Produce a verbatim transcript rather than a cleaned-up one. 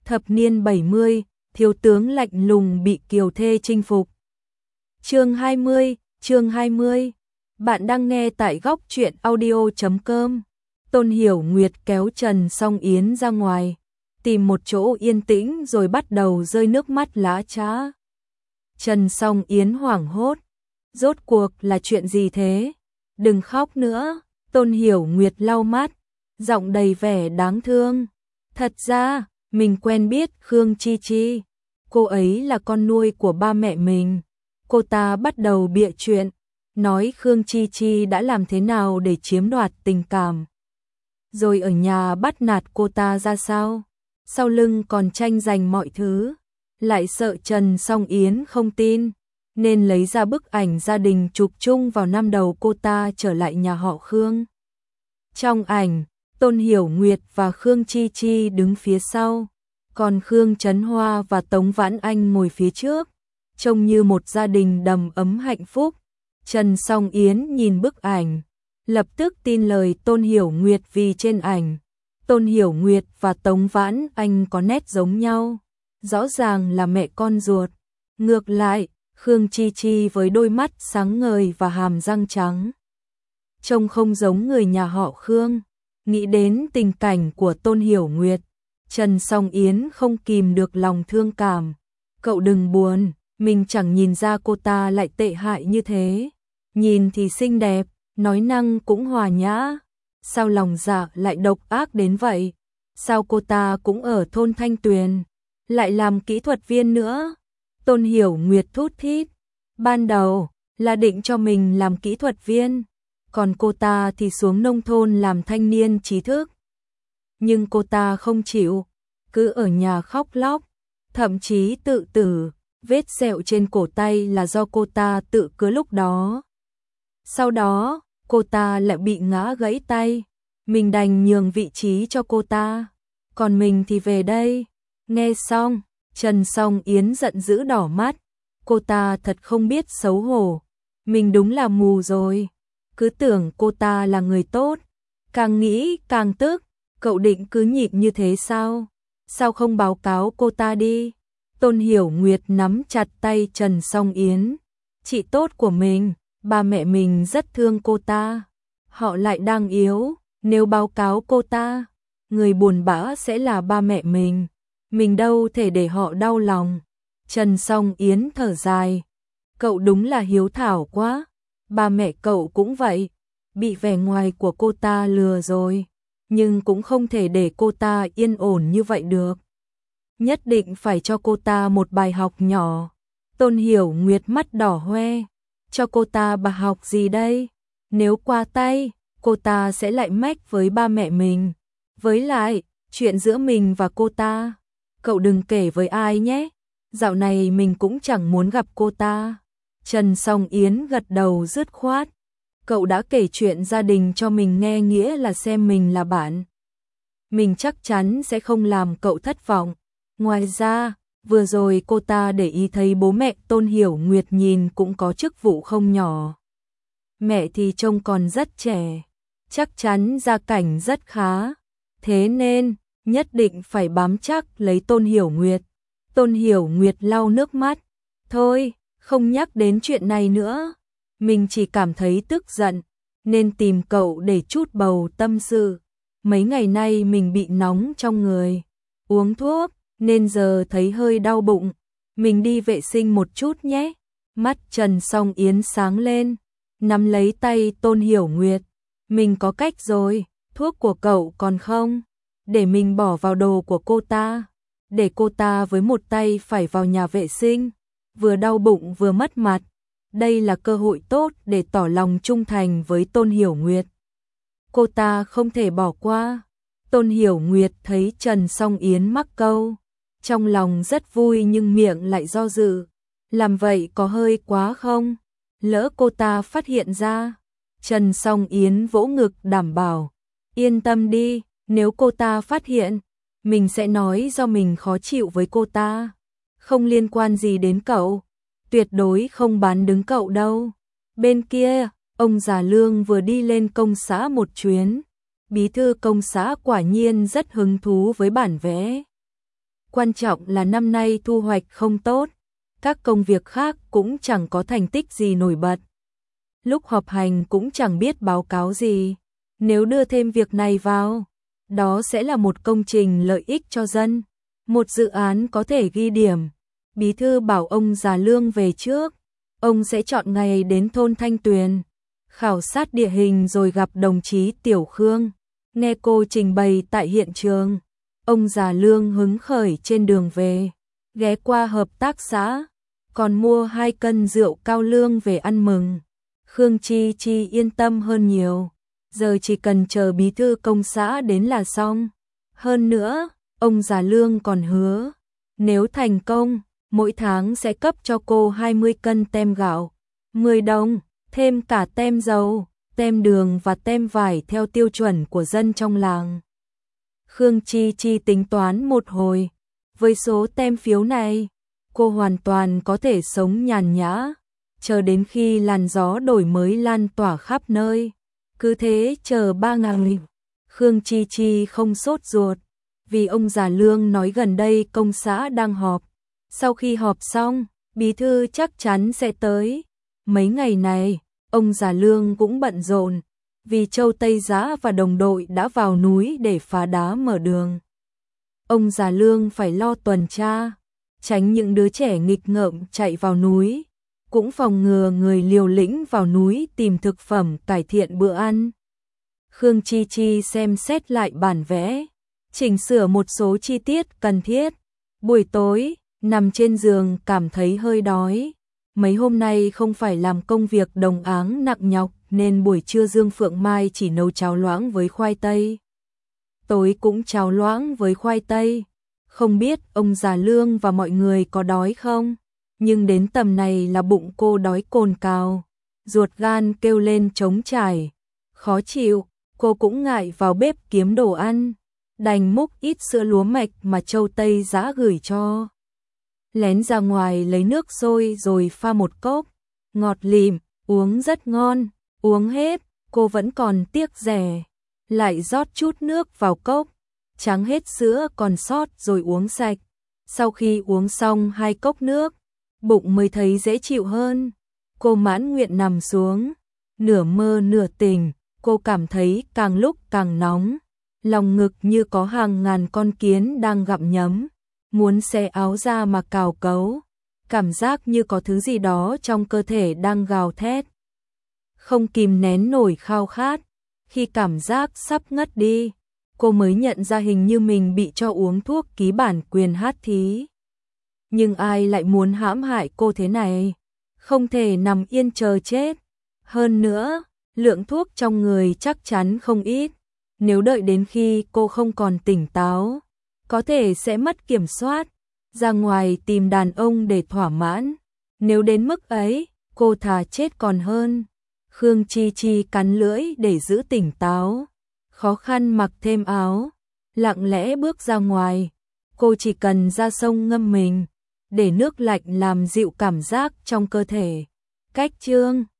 Thập niên bảy mươi, thiếu tướng lạnh lùng bị kiều thê chinh phục. Chương hai mươi, chương hai mươi. Bạn đang nghe tại góc truyện audio chấm com. Tôn Hiểu Nguyệt kéo Trần Song Yến ra ngoài, tìm một chỗ yên tĩnh rồi bắt đầu rơi nước mắt lã chã. Trần Song Yến hoảng hốt, rốt cuộc là chuyện gì thế? Đừng khóc nữa. Tôn Hiểu Nguyệt lau mắt, giọng đầy vẻ đáng thương. Thật ra, mình quen biết Khương Chi Chi. Cô ấy là con nuôi của ba mẹ mình. Cô ta bắt đầu bịa chuyện, nói Khương Chi Chi đã làm thế nào để chiếm đoạt tình cảm. Rồi ở nhà bắt nạt cô ta ra sao. Sau lưng còn tranh giành mọi thứ. Lại sợ Trần Song Yến không tin, nên lấy ra bức ảnh gia đình chụp chung vào năm đầu cô ta trở lại nhà họ Khương. Trong ảnh, Tôn Hiểu Nguyệt và Khương Chi Chi đứng phía sau, còn Khương Trấn Hoa và Tống Vãn Anh ngồi phía trước, trông như một gia đình đầm ấm hạnh phúc. Trần Song Yến nhìn bức ảnh, lập tức tin lời Tôn Hiểu Nguyệt vì trên ảnh, Tôn Hiểu Nguyệt và Tống Vãn Anh có nét giống nhau, rõ ràng là mẹ con ruột. Ngược lại, Khương Chi Chi với đôi mắt sáng ngời và hàm răng trắng, trông không giống người nhà họ Khương. Nghĩ đến tình cảnh của Tôn Hiểu Nguyệt, Trần Song Yến không kìm được lòng thương cảm. Cậu đừng buồn, mình chẳng nhìn ra cô ta lại tệ hại như thế. Nhìn thì xinh đẹp, nói năng cũng hòa nhã. Sao lòng dạ lại độc ác đến vậy? Sao cô ta cũng ở thôn Thanh Tuyền, lại làm kỹ thuật viên nữa? Tôn Hiểu Nguyệt thút thít. Ban đầu là định cho mình làm kỹ thuật viên, còn cô ta thì xuống nông thôn làm thanh niên trí thức. Nhưng cô ta không chịu, cứ ở nhà khóc lóc, thậm chí tự tử. Vết sẹo trên cổ tay là do cô ta tự cứa lúc đó. Sau đó, cô ta lại bị ngã gãy tay. Mình đành nhường vị trí cho cô ta, còn mình thì về đây. Nghe xong, Trần Song Yến giận dữ đỏ mắt. Cô ta thật không biết xấu hổ. Mình đúng là mù rồi. Cứ tưởng cô ta là người tốt. Càng nghĩ càng tức. Cậu định cứ nhịn như thế sao? Sao không báo cáo cô ta đi? Tôn Hiểu Nguyệt nắm chặt tay Trần Song Yến. Chị tốt của mình, ba mẹ mình rất thương cô ta. Họ lại đang yếu, nếu báo cáo cô ta, người buồn bã sẽ là ba mẹ mình. Mình đâu thể để họ đau lòng. Trần Song Yến thở dài. Cậu đúng là hiếu thảo quá. Ba mẹ cậu cũng vậy, bị vẻ ngoài của cô ta lừa rồi. Nhưng cũng không thể để cô ta yên ổn như vậy được. Nhất định phải cho cô ta một bài học nhỏ. Tôn Hiểu Nguyệt mắt đỏ hoe. Cho cô ta bài học gì đây? Nếu qua tay, cô ta sẽ lại mách với ba mẹ mình. Với lại, chuyện giữa mình và cô ta, cậu đừng kể với ai nhé. Dạo này mình cũng chẳng muốn gặp cô ta. Trần Song Yến gật đầu dứt khoát. Cậu đã kể chuyện gia đình cho mình nghe nghĩa là xem mình là bạn. Mình chắc chắn sẽ không làm cậu thất vọng. Ngoài ra, vừa rồi cô ta để ý thấy bố mẹ Tôn Hiểu Nguyệt nhìn cũng có chức vụ không nhỏ. Mẹ thì trông còn rất trẻ, chắc chắn gia cảnh rất khá. Thế nên, nhất định phải bám chắc lấy Tôn Hiểu Nguyệt. Tôn Hiểu Nguyệt lau nước mắt. Thôi, không nhắc đến chuyện này nữa. Mình chỉ cảm thấy tức giận, nên tìm cậu để chút bầu tâm sự. Mấy ngày nay mình bị nóng trong người, uống thuốc, nên giờ thấy hơi đau bụng. Mình đi vệ sinh một chút nhé. Mắt Trần Song Yến sáng lên, nắm lấy tay Tôn Hiểu Nguyệt. Mình có cách rồi, thuốc của cậu còn không? Để mình bỏ vào đồ của cô ta. Để cô ta với một tay phải vào nhà vệ sinh, vừa đau bụng vừa mất mặt. Đây là cơ hội tốt để tỏ lòng trung thành với Tôn Hiểu Nguyệt. Cô ta không thể bỏ qua. Tôn Hiểu Nguyệt thấy Trần Song Yến mắc câu, trong lòng rất vui nhưng miệng lại do dự. Làm vậy có hơi quá không? Lỡ cô ta phát hiện ra. Trần Song Yến vỗ ngực đảm bảo. Yên tâm đi, nếu cô ta phát hiện, mình sẽ nói do mình khó chịu với cô ta. Không liên quan gì đến cậu. Tuyệt đối không bán đứng cậu đâu. Bên kia, ông già Lương vừa đi lên công xã một chuyến. Bí thư công xã quả nhiên rất hứng thú với bản vẽ Quan trọng là năm nay thu hoạch không tốt, các công việc khác cũng chẳng có thành tích gì nổi bật. Lúc họp hành cũng chẳng biết báo cáo gì, nếu đưa thêm việc này vào, đó sẽ là một công trình lợi ích cho dân, một dự án có thể ghi điểm. Bí thư bảo ông già Lương về trước, ông sẽ chọn ngày đến thôn Thanh Tuyền, khảo sát địa hình rồi gặp đồng chí Tiểu Khương, nghe cô trình bày tại hiện trường. Ông già Lương hứng khởi trên đường về, ghé qua hợp tác xã, còn mua hai cân rượu cao lương về ăn mừng. Khương Chi Chi yên tâm hơn nhiều, giờ chỉ cần chờ bí thư công xã đến là xong. Hơn nữa, ông già Lương còn hứa, nếu thành công, mỗi tháng sẽ cấp cho cô hai mươi cân tem gạo, mười đồng, thêm cả tem dầu, tem đường và tem vải theo tiêu chuẩn của dân trong làng. Khương Chi Chi tính toán một hồi, với số tem phiếu này, cô hoàn toàn có thể sống nhàn nhã, chờ đến khi làn gió đổi mới lan tỏa khắp nơi. Cứ thế chờ ba ngày, Khương Chi Chi không sốt ruột, vì ông già Lương nói gần đây công xã đang họp. Sau khi họp xong, bí thư chắc chắn sẽ tới. Mấy ngày này, ông già Lương cũng bận rộn, vì Châu Tây Giã và đồng đội đã vào núi để phá đá mở đường. Ông già Lương phải lo tuần tra, tránh những đứa trẻ nghịch ngợm chạy vào núi, cũng phòng ngừa người liều lĩnh vào núi tìm thực phẩm cải thiện bữa ăn. Khương Chi Chi xem xét lại bản vẽ, chỉnh sửa một số chi tiết cần thiết. Buổi tối, nằm trên giường cảm thấy hơi đói. Mấy hôm nay không phải làm công việc đồng áng nặng nhọc nên buổi trưa Dương Phượng Mai chỉ nấu cháo loãng với khoai tây. Tối cũng cháo loãng với khoai tây. Không biết ông già Lương và mọi người có đói không? Nhưng đến tầm này là bụng cô đói cồn cào, ruột gan kêu lên trống trải, khó chịu. Cô cũng ngại vào bếp kiếm đồ ăn, đành múc ít sữa lúa mạch mà Châu Tây Giã gửi cho. Lén ra ngoài lấy nước sôi rồi pha một cốc, ngọt lịm, uống rất ngon. Uống hết, cô vẫn còn tiếc rẻ, lại rót chút nước vào cốc, trắng hết sữa còn sót rồi uống sạch. Sau khi uống xong hai cốc nước, bụng mới thấy dễ chịu hơn. Cô mãn nguyện nằm xuống, nửa mơ nửa tỉnh, cô cảm thấy càng lúc càng nóng, lòng ngực như có hàng ngàn con kiến đang gặm nhấm, muốn xé áo ra mà cào cấu, cảm giác như có thứ gì đó trong cơ thể đang gào thét. Không kìm nén nổi khao khát, khi cảm giác sắp ngất đi, cô mới nhận ra hình như mình bị cho uống thuốc ký bản quyền hát thí. Nhưng ai lại muốn hãm hại cô thế này? Không thể nằm yên chờ chết. Hơn nữa, lượng thuốc trong người chắc chắn không ít. Nếu đợi đến khi cô không còn tỉnh táo, có thể sẽ mất kiểm soát, ra ngoài tìm đàn ông để thỏa mãn. Nếu đến mức ấy, cô thà chết còn hơn. Khương Chi Chi cắn lưỡi để giữ tỉnh táo, khó khăn mặc thêm áo, lặng lẽ bước ra ngoài. Cô chỉ cần ra sông ngâm mình, để nước lạnh làm dịu cảm giác trong cơ thể. Cách chương